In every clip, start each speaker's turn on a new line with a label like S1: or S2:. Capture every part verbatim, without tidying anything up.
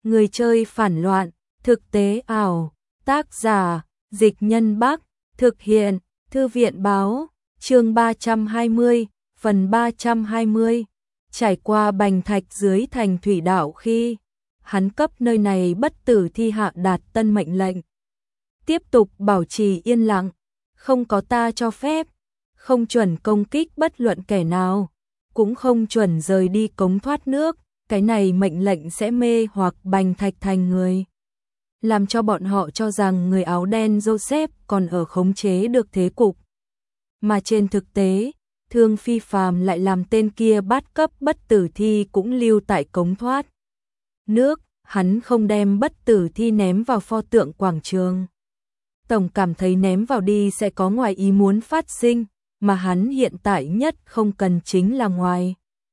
S1: Người chơi phản loạn, thực tế ảo, tác giả, Dịch Nhân Bắc, thực hiện, Thư viện báo, chương ba trăm hai mươi, phần ba trăm hai mươi. Trải qua bành thạch dưới thành thủy đạo khi hắn cấp nơi này bất tử thi hạ đạt tân mệnh lệnh. Tiếp tục bảo trì yên lặng, không có ta cho phép, không chuẩn công kích bất luận kẻ nào, cũng không chuẩn rời đi cống thoát nước, cái này mệnh lệnh sẽ mê hoặc bành thạch thành người. Làm cho bọn họ cho rằng người áo đen Joseph còn ở khống chế được thế cục. Mà trên thực tế, Thương Phi Phàm lại làm tên kia bắt cấp bất tử thi cũng lưu tại cống thoát nước, hắn không đem bất tử thi ném vào pho tượng quảng trường. Tổng cảm thấy ném vào đi sẽ có ngoài ý muốn phát sinh, mà hắn hiện tại nhất không cần chính là ngoài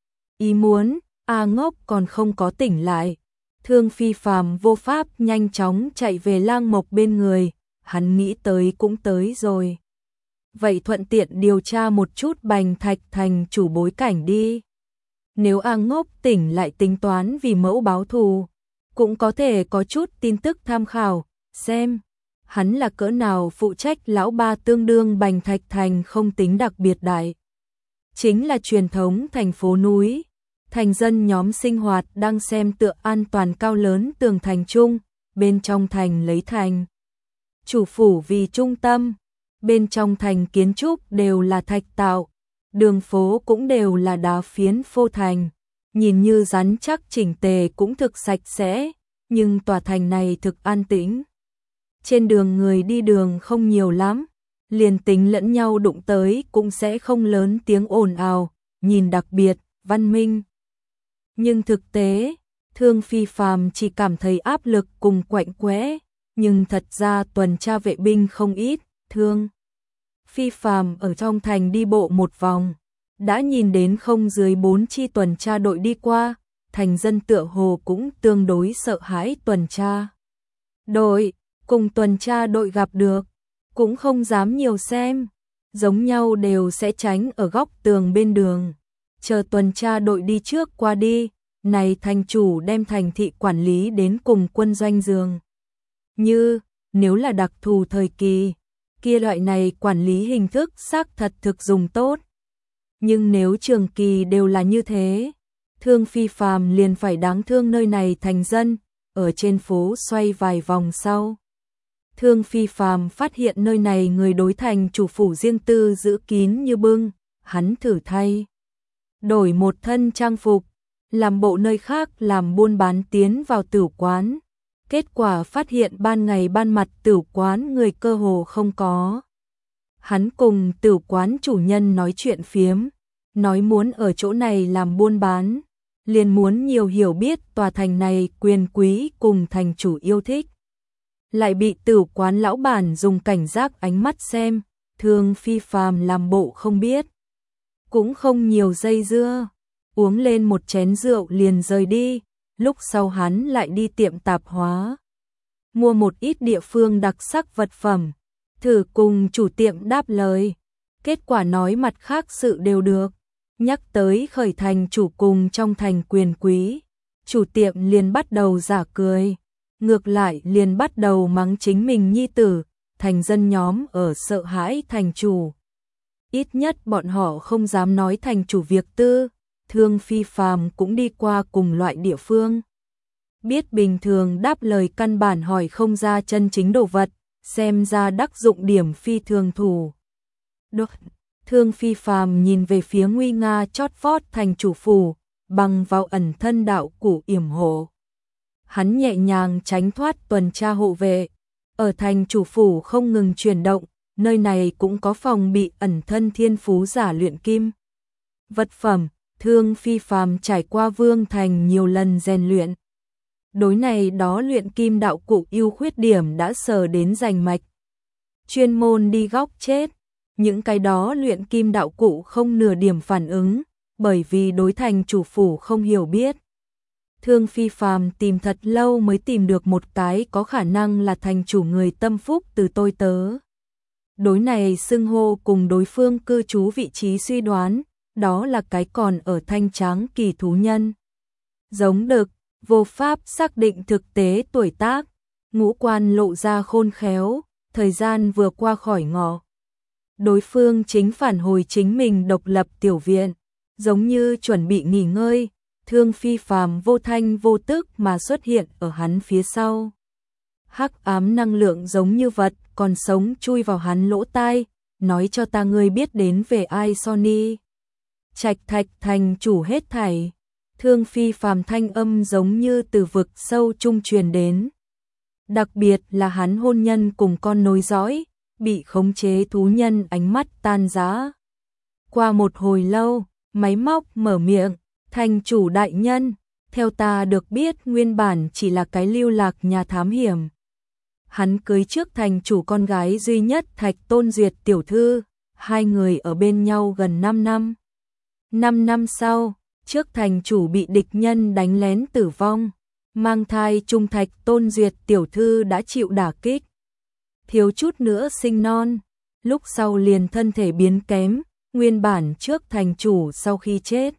S1: ý muốn. A Ngốc còn không có tỉnh lại. Thương Phi Phàm vô pháp nhanh chóng chạy về Lang Mộc bên người, hắn nghĩ tới cũng tới rồi. Vậy thuận tiện điều tra một chút bành thạch thành chủ bối cảnh đi. Nếu A Ngốc tỉnh lại tính toán vì mẫu báo thù, cũng có thể có chút tin tức tham khảo, xem hắn là cỡ nào phụ trách lão ba tương đương bành thạch thành không tính đặc biệt đại. Chính là truyền thống thành phố núi. Thành dân nhóm sinh hoạt đang xem tựa an toàn cao lớn tường thành chung, bên trong thành lấy thành chủ phủ vì trung tâm, bên trong thành kiến trúc đều là thạch tạo, đường phố cũng đều là đá phiến phô thành, nhìn như rắn chắc chỉnh tề cũng thực sạch sẽ, nhưng tòa thành này thực an tĩnh. Trên đường người đi đường không nhiều lắm, liền tính lẫn nhau đụng tới cũng sẽ không lớn tiếng ồn ào, nhìn đặc biệt, văn minh. Nhưng thực tế, Thương Phi Phàm chỉ cảm thấy áp lực cùng quạnh quẽ, nhưng thật ra tuần tra vệ binh không ít. Thương Phi Phàm ở trong thành đi bộ một vòng, đã nhìn đến không dưới bốn chi tuần tra đội đi qua, thành dân tựa hồ cũng tương đối sợ hãi tuần tra đội, cùng tuần tra đội gặp được, cũng không dám nhiều xem, giống nhau đều sẽ tránh ở góc tường bên đường. Chờ tuần tra đội đi trước qua đi, này thành chủ đem thành thị quản lý đến cùng quân doanh dường. Như, nếu là đặc thù thời kỳ, kia loại này quản lý hình thức xác thật thực dùng tốt. Nhưng nếu trường kỳ đều là như thế, Thương Phi Phàm liền phải đáng thương nơi này thành dân, ở trên phố xoay vài vòng sau. Thương Phi Phàm phát hiện nơi này người đối thành chủ phủ riêng tư giữ kín như bưng, hắn thử thay đổi một thân trang phục, làm bộ nơi khác làm buôn bán tiến vào tửu quán. Kết quả phát hiện ban ngày ban mặt tửu quán người cơ hồ không có. Hắn cùng tửu quán chủ nhân nói chuyện phiếm, nói muốn ở chỗ này làm buôn bán, liền muốn nhiều hiểu biết tòa thành này quyền quý cùng thành chủ yêu thích. Lại bị tửu quán lão bản dùng cảnh giác ánh mắt xem, Thương Phi Phàm làm bộ không biết. Cũng không nhiều dây dưa, uống lên một chén rượu liền rời đi, lúc sau hắn lại đi tiệm tạp hóa. Mua một ít địa phương đặc sắc vật phẩm, thử cùng chủ tiệm đáp lời, kết quả nói mặt khác sự đều được. Nhắc tới khởi thành chủ cùng trong thành quyền quý, chủ tiệm liền bắt đầu giả cười, ngược lại liền bắt đầu mắng chính mình nhi tử, thành dân nhóm ở sợ hãi thành chủ. Ít nhất bọn họ không dám nói thành chủ việc tư. Thương Phi Phàm cũng đi qua cùng loại địa phương. Biết bình thường đáp lời căn bản hỏi không ra chân chính đồ vật, xem ra đắc dụng điểm phi thường thủ. Được. Thương Phi Phàm nhìn về phía nguy nga chót vót thành chủ phủ, bằng vào ẩn thân đạo cụ yểm hộ. Hắn nhẹ nhàng tránh thoát tuần tra hộ vệ. Ở thành chủ phủ không ngừng chuyển động, nơi này cũng có phòng bị ẩn thân thiên phú giả luyện kim. Vật phẩm, Thương Phi Phàm trải qua Vương Thành nhiều lần rèn luyện. Đối này đó luyện kim đạo cụ ưu khuyết điểm đã sờ đến rành mạch. Chuyên môn đi góc chết, những cái đó luyện kim đạo cụ không nửa điểm phản ứng, bởi vì đối thành chủ phủ không hiểu biết. Thương Phi Phàm tìm thật lâu mới tìm được một cái có khả năng là thành chủ người tâm phúc từ tôi tớ. Đối này xưng hô cùng đối phương cư trú vị trí suy đoán, đó là cái còn ở thanh tráng kỳ thú nhân. Giống đực, vô pháp xác định thực tế tuổi tác, ngũ quan lộ ra khôn khéo, thời gian vừa qua khỏi ngọ. Đối phương chính phản hồi chính mình độc lập tiểu viện, giống như chuẩn bị nghỉ ngơi, Thương Phi Phàm vô thanh vô tức mà xuất hiện ở hắn phía sau. Hắc ám năng lượng giống như vật còn sống chui vào hắn lỗ tai, nói cho ta ngươi biết đến về ai Sony. Trạch Thạch thành chủ hết thảy. Thương Phi Phàm thanh âm giống như từ vực sâu trung truyền đến. Đặc biệt là hắn hôn nhân cùng con nối dõi, bị khống chế thú nhân ánh mắt tan rã. Qua một hồi lâu, máy móc mở miệng, thành chủ đại nhân, theo ta được biết nguyên bản chỉ là cái lưu lạc nhà thám hiểm. Hắn cưới trước thành chủ con gái duy nhất Thạch Tôn Duyệt tiểu thư, hai người ở bên nhau gần năm năm. Năm năm sau, trước thành chủ bị địch nhân đánh lén tử vong, mang thai trung Thạch Tôn Duyệt tiểu thư đã chịu đả kích. Thiếu chút nữa sinh non, lúc sau liền thân thể biến kém, nguyên bản trước thành chủ sau khi chết.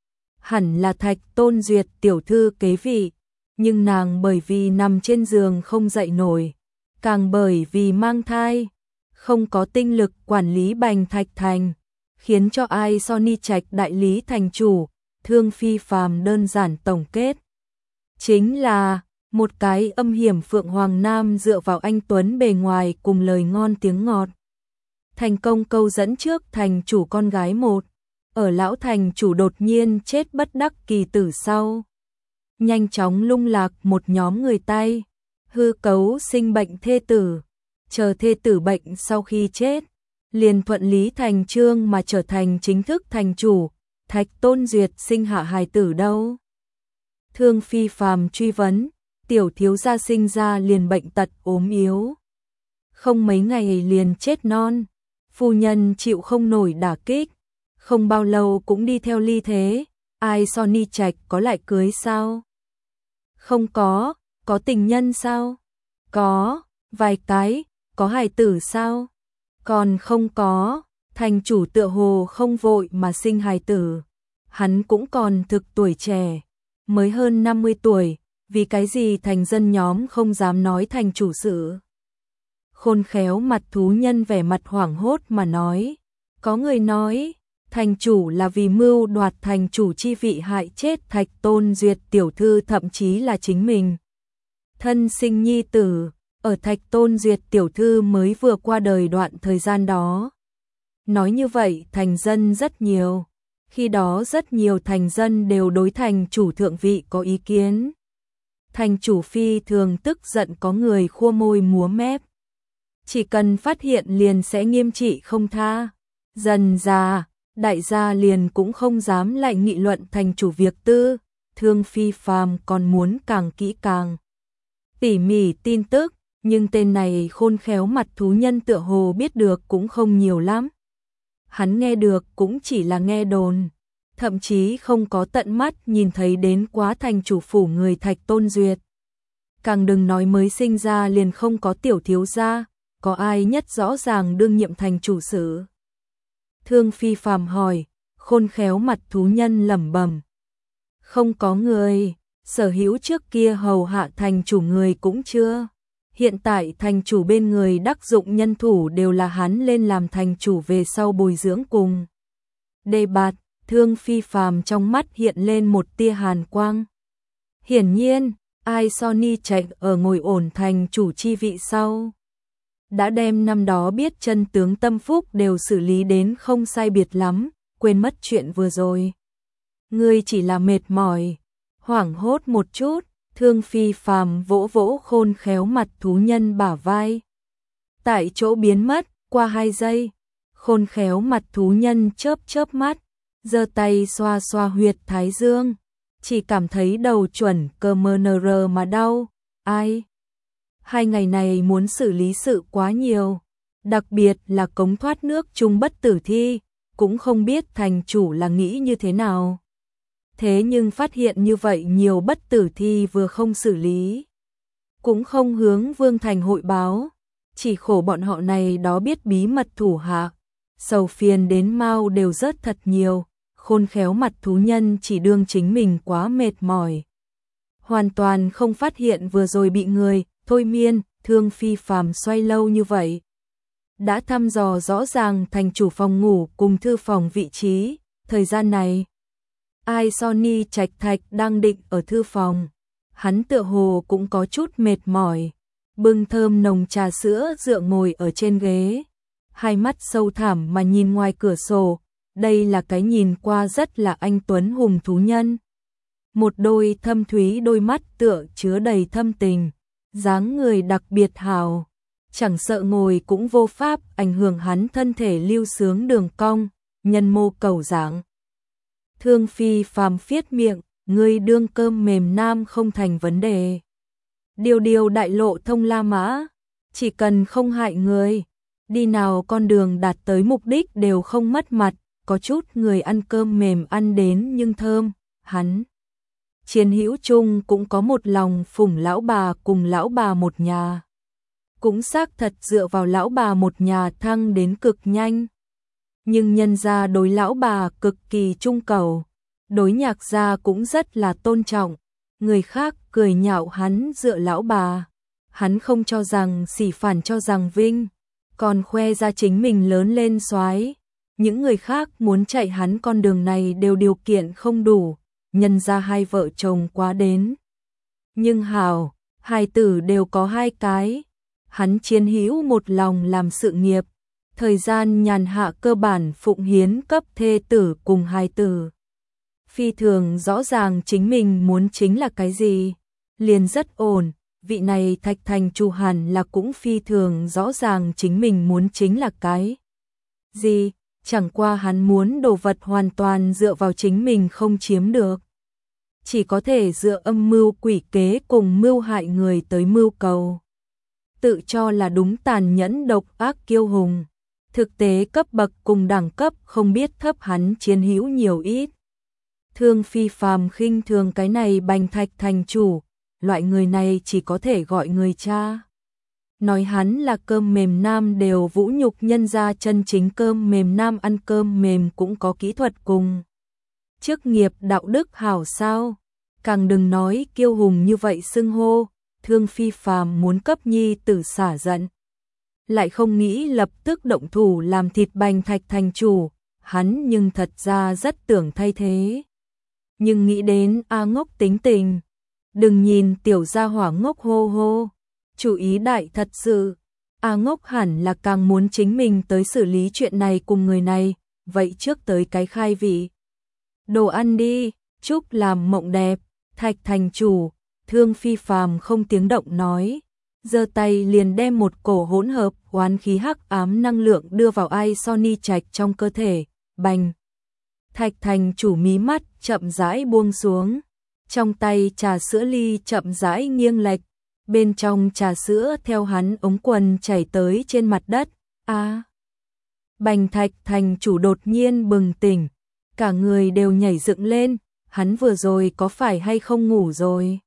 S1: Hẳn là Thạch Tôn Duyệt tiểu thư kế vị, nhưng nàng bởi vì nằm trên giường không dậy nổi, càng bởi vì mang thai, không có tinh lực quản lý Bành Thạch Thành, khiến cho ai Sony Trạch đại lý thành chủ, Thương Phi Phàm đơn giản tổng kết. Chính là, một cái âm hiểm Phượng Hoàng Nam dựa vào anh Tuấn bề ngoài cùng lời ngon tiếng ngọt. Thành công câu dẫn trước thành chủ con gái một, ở lão thành chủ đột nhiên chết bất đắc kỳ tử sau. Nhanh chóng lung lạc một nhóm người tay, hư cấu sinh bệnh thê tử, chờ thê tử bệnh sau khi chết, liền thuận lý thành chương mà trở thành chính thức thành chủ, Thạch Tôn Duyệt sinh hạ hài tử đâu. Thương Phi Phàm truy vấn, tiểu thiếu gia sinh ra liền bệnh tật ốm yếu. Không mấy ngày liền chết non, phu nhân chịu không nổi đả kích, không bao lâu cũng đi theo ly thế, ai Sony Trạch có lại cưới sao? Không có, có tình nhân sao? Có, vài cái, có hài tử sao? Còn không có, thành chủ tựa hồ không vội mà sinh hài tử. Hắn cũng còn thực tuổi trẻ, mới hơn năm mươi tuổi, vì cái gì thành dân nhóm không dám nói thành chủ sự. Khôn khéo mặt thú nhân vẻ mặt hoảng hốt mà nói, có người nói, thành chủ là vì mưu đoạt thành chủ chi vị hại chết Thạch Tôn Duyệt tiểu thư thậm chí là chính mình. Thân sinh nhi tử, ở Thạch Tôn Duyệt tiểu thư mới vừa qua đời đoạn thời gian đó. Nói như vậy thành dân rất nhiều, khi đó rất nhiều thành dân đều đối thành chủ thượng vị có ý kiến. Thành chủ phi thường tức giận có người khua môi múa mép. Chỉ cần phát hiện liền sẽ nghiêm trị không tha. Dần già, đại gia liền cũng không dám lại nghị luận thành chủ việc tư, Thương Phi Phàm còn muốn càng kỹ càng tỉ mỉ tin tức, nhưng tên này khôn khéo mặt thú nhân tựa hồ biết được cũng không nhiều lắm. Hắn nghe được cũng chỉ là nghe đồn, thậm chí không có tận mắt nhìn thấy đến quá thành chủ phủ người Thạch Tôn Duyệt. Càng đừng nói mới sinh ra liền không có tiểu thiếu gia, có ai nhất rõ ràng đương nhiệm thành chủ sự. Thương Phi Phàm hỏi, khôn khéo mặt thú nhân lẩm bẩm. Không có người, sở hữu trước kia hầu hạ thành chủ người cũng chưa. Hiện tại thành chủ bên người đắc dụng nhân thủ đều là hắn lên làm thành chủ về sau bồi dưỡng cùng. Đề bạt, Thương Phi Phàm trong mắt hiện lên một tia hàn quang. Hiển nhiên, ai Sony Trạch ở ngồi ổn thành chủ chi vị sau. Đã đem năm đó biết chân tướng tâm phúc đều xử lý đến không sai biệt lắm, quên mất chuyện vừa rồi. Ngươi chỉ là mệt mỏi, hoảng hốt một chút, Thương Phi Phàm vỗ vỗ khôn khéo mặt thú nhân bả vai. Tại chỗ biến mất, qua hai giây, khôn khéo mặt thú nhân chớp chớp mắt, giơ tay xoa xoa huyệt thái dương, chỉ cảm thấy đầu chuẩn cơ mơ nờ rờ mà đau, ai? Hai ngày này muốn xử lý sự quá nhiều, đặc biệt là cống thoát nước chung bất tử thi, cũng không biết thành chủ là nghĩ như thế nào. Thế nhưng phát hiện như vậy nhiều bất tử thi vừa không xử lý, cũng không hướng Vương Thành hội báo, chỉ khổ bọn họ này đó biết bí mật thủ hạ, sầu phiền đến mau đều rớt thật nhiều, khôn khéo mặt thú nhân chỉ đương chính mình quá mệt mỏi. hoàn toàn không phát hiện vừa rồi bị người thôi miên. Thương Phi Phàm xoay lâu như vậy, đã thăm dò rõ ràng thành chủ phòng ngủ cùng thư phòng vị trí. Thời gian này, Ai Sony Trạch Thạch đang định ở thư phòng. Hắn tựa hồ cũng có chút mệt mỏi, bưng thơm nồng trà sữa dựa ngồi ở trên ghế, hai mắt sâu thẳm mà nhìn ngoài cửa sổ. Đây là cái nhìn qua rất là anh tuấn hùng thú nhân. Một đôi thâm thúy đôi mắt tựa chứa đầy thâm tình, dáng người đặc biệt hào, chẳng sợ ngồi cũng vô pháp ảnh hưởng hắn thân thể lưu sướng đường cong, nhân mô cầu dạng. Thương Phi Phàm phiết miệng, ngươi đương cơm mềm nam không thành vấn đề. Điều điều đại lộ thông La Mã, chỉ cần không hại người, đi nào con đường đạt tới mục đích đều không mất mặt. Có chút người ăn cơm mềm ăn đến nhưng thơm, hắn Chiến Hữu Chung cũng có một lòng phủng lão bà cùng lão bà một nhà. Cũng xác thật dựa vào lão bà một nhà thăng đến cực nhanh. Nhưng nhân gia đối lão bà cực kỳ trung cầu, đối Nhạc gia cũng rất là tôn trọng. Người khác cười nhạo hắn dựa lão bà, hắn không cho rằng sỉ, phản cho rằng vinh, còn khoe ra chính mình lớn lên soái. Những người khác muốn chạy hắn con đường này đều điều kiện không đủ, nhân ra hai vợ chồng quá đến. Nhưng hảo, hài tử đều có hai cái, hắn Chiến Hữu một lòng làm sự nghiệp, thời gian nhàn hạ cơ bản phụng hiến cấp thê tử cùng hài tử. Phi thường rõ ràng chính mình muốn chính là cái gì, liền rất ổn. Vị này Thạch Thành chủ hẳn là cũng phi thường rõ ràng chính mình muốn chính là cái gì. Chẳng qua hắn muốn đồ vật hoàn toàn dựa vào chính mình không chiếm được, chỉ có thể dựa âm mưu quỷ kế cùng mưu hại người tới mưu cầu. Tự cho là đúng tàn nhẫn độc ác kiêu hùng, thực tế cấp bậc cùng đẳng cấp không biết thấp hắn Chiến Hữu nhiều ít. Thương Phi Phàm khinh thường cái này Bành Thạch thành chủ, loại người này chỉ có thể gọi người cha. Nói hắn là cơm mềm nam đều vũ nhục nhân gia chân chính cơm mềm nam ăn cơm mềm cũng có kỹ thuật cùng chức nghiệp đạo đức hảo sao. Càng đừng nói kiêu hùng như vậy xưng hô. Thương Phi Phàm muốn cấp nhi tử xả giận, lại không nghĩ lập tức động thủ làm thịt Bành Thạch thành chủ. Hắn nhưng thật ra rất tưởng thay thế, nhưng nghĩ đến A Ngốc tính tình, đừng nhìn tiểu gia hỏa ngốc hô hô, chủ ý đại thật sự. A Ngốc hẳn là càng muốn chính mình tới xử lý chuyện này cùng người này, vậy trước tới cái khai vị đồ ăn đi, chúc làm mộng đẹp. Thạch thành chủ. Thương Phi Phàm không tiếng động nói, giơ tay liền đem một cổ hỗn hợp oán khí hắc ám năng lượng đưa vào Ai Sony Trạch trong cơ thể. Bành Thạch thành chủ mí mắt chậm rãi buông xuống, trong tay trà sữa ly chậm rãi nghiêng lệch, bên trong trà sữa theo hắn ống quần chảy tới trên mặt đất. A à, Bành Thạch thành chủ đột nhiên bừng tỉnh, cả người đều nhảy dựng lên. Hắn vừa rồi có phải hay không ngủ rồi?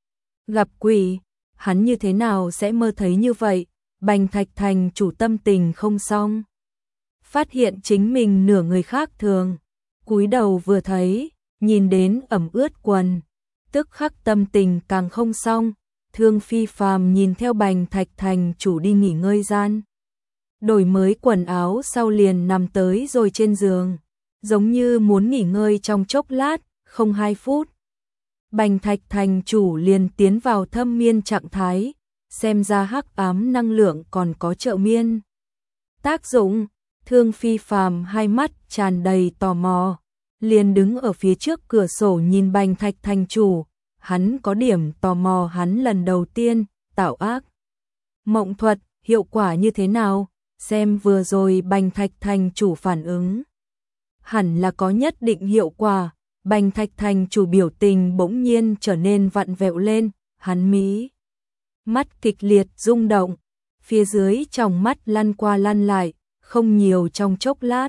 S1: Gặp quỷ, hắn như thế nào sẽ mơ thấy như vậy? Bành Thạch thành chủ tâm tình không xong, phát hiện chính mình nửa người khác thường, cúi đầu vừa thấy, nhìn đến ẩm ướt quần, tức khắc tâm tình càng không xong. Thương Phi Phàm nhìn theo Bành Thạch thành chủ đi nghỉ ngơi gian, đổi mới quần áo sau liền nằm tới rồi trên giường, giống như muốn nghỉ ngơi trong chốc lát. Không hai phút, Bành Thạch thành chủ liền tiến vào thâm miên trạng thái, xem ra hắc ám năng lượng còn có trợ miên tác dụng. Thương Phi Phàm hai mắt tràn đầy tò mò, liền đứng ở phía trước cửa sổ nhìn Bành Thạch thành chủ. Hắn có điểm tò mò hắn lần đầu tiên tạo ác mộng thuật hiệu quả như thế nào, xem vừa rồi Bành Thạch thành chủ phản ứng, hẳn là có nhất định hiệu quả. Bành Thạch thành chủ biểu tình bỗng nhiên trở nên vặn vẹo lên, hắn mí mắt kịch liệt rung động, phía dưới tròng mắt lăn qua lăn lại, không nhiều trong chốc lát,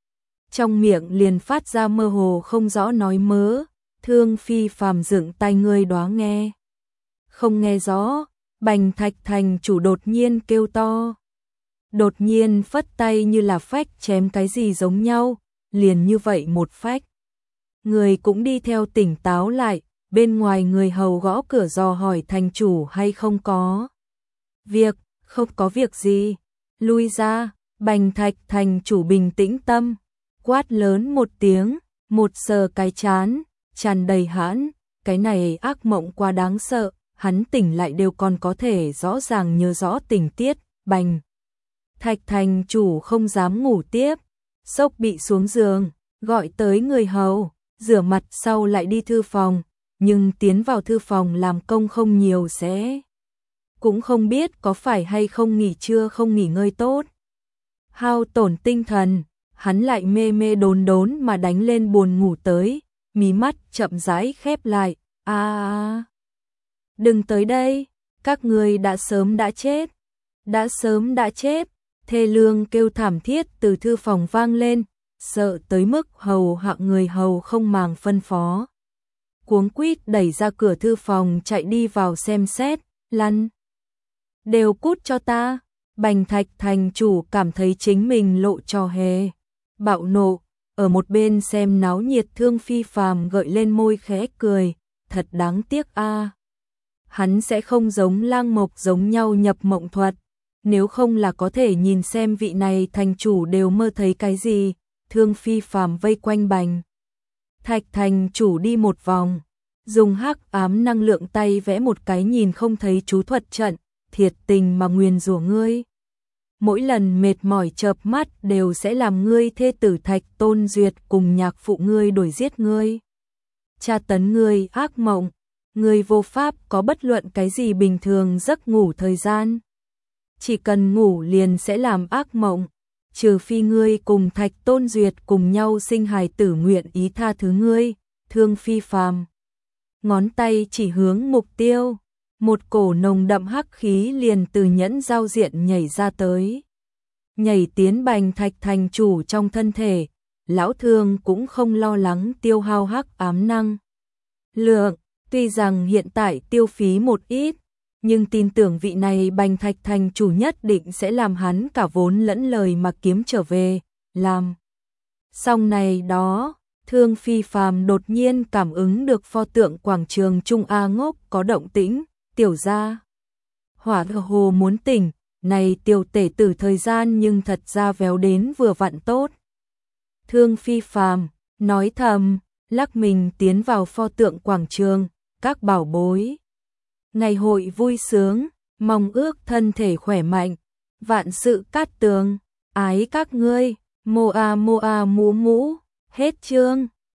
S1: trong miệng liền phát ra mơ hồ không rõ nói mớ. Thương Phi Phàm dựng tai ngươi đoá nghe, không nghe rõ. Bành Thạch thành chủ đột nhiên kêu to, đột nhiên phất tay như là phách chém cái gì giống nhau, liền như vậy một phách, người cũng đi theo tỉnh táo lại. bên ngoài người hầu gõ cửa dò hỏi thành chủ hay không có việc, không có việc gì, lui ra. Bành Thạch thành chủ bình tĩnh tâm, quát lớn một tiếng, một sờ cái chán, tràn đầy hãn, cái này ác mộng quá đáng sợ, hắn tỉnh lại đều còn có thể rõ ràng nhớ rõ tình tiết. Bành Thạch thành chủ không dám ngủ tiếp, sốc bị xuống giường, gọi tới người hầu, rửa mặt sau lại đi thư phòng, nhưng tiến vào thư phòng làm công không nhiều sẽ cũng không biết có phải hay không nghỉ trưa không nghỉ ngơi tốt. Hao tổn tinh thần, hắn lại mê mê đốn đốn mà đánh lên buồn ngủ tới, mí mắt chậm rãi khép lại. A à, đừng tới đây, các người đã sớm đã chết, đã sớm đã chết. Thê lương kêu thảm thiết từ thư phòng vang lên, sợ tới mức hầu hạ người hầu không màng phân phó. Cuống quýt đẩy ra cửa thư phòng chạy đi vào xem xét, lăn. Đều cút cho ta. Bành Thạch thành chủ cảm thấy chính mình lộ trò hề. Bạo nộ, ở một bên xem náo nhiệt Thương Phi Phàm gợi lên môi khẽ cười, thật đáng tiếc a. À. Hắn sẽ không giống Lang Mộc giống nhau nhập mộng thuật, nếu không là có thể nhìn xem vị này thành chủ đều mơ thấy cái gì. Thương Phi Phàm vây quanh Bành Thạch thành chủ đi một vòng, dùng hắc ám năng lượng tay vẽ một cái nhìn không thấy chú thuật trận, thiệt tình mà nguyền rủa ngươi. Mỗi lần mệt mỏi chợp mắt đều sẽ làm ngươi thê tử Thạch Tôn Duyệt cùng nhạc phụ ngươi đuổi giết ngươi. Tra tấn ngươi ác mộng, ngươi vô pháp có bất luận cái gì bình thường giấc ngủ thời gian. Chỉ cần ngủ liền sẽ làm ác mộng, trừ phi ngươi cùng Thạch Tôn Duyệt cùng nhau sinh hài tử nguyện ý tha thứ ngươi. Thương Phi Phàm ngón tay chỉ hướng mục tiêu, một cổ nồng đậm hắc khí liền từ nhẫn giao diện nhảy ra tới. Nhảy tiến Bành Thạch thành chủ trong thân thể, lão Thương cũng không lo lắng tiêu hao hắc ám năng lượng, tuy rằng hiện tại tiêu phí một ít, nhưng tin tưởng vị này Bành Thạch thành chủ nhất định sẽ làm hắn cả vốn lẫn lời mà kiếm trở về, làm. Xong này đó, Thương Phi Phàm đột nhiên cảm ứng được pho tượng quảng trường Trung A Ngốc có động tĩnh, tiểu gia. Hỏa hồ muốn tỉnh, này tiểu tể tử thời gian nhưng thật ra véo đến vừa vặn tốt. Thương Phi Phàm nói thầm, lắc mình tiến vào pho tượng quảng trường, các bảo bối. Ngày hội vui sướng, mong ước thân thể khỏe mạnh, vạn sự cát tường, ái các ngươi, mô a mô a mũ mũ, hết chương.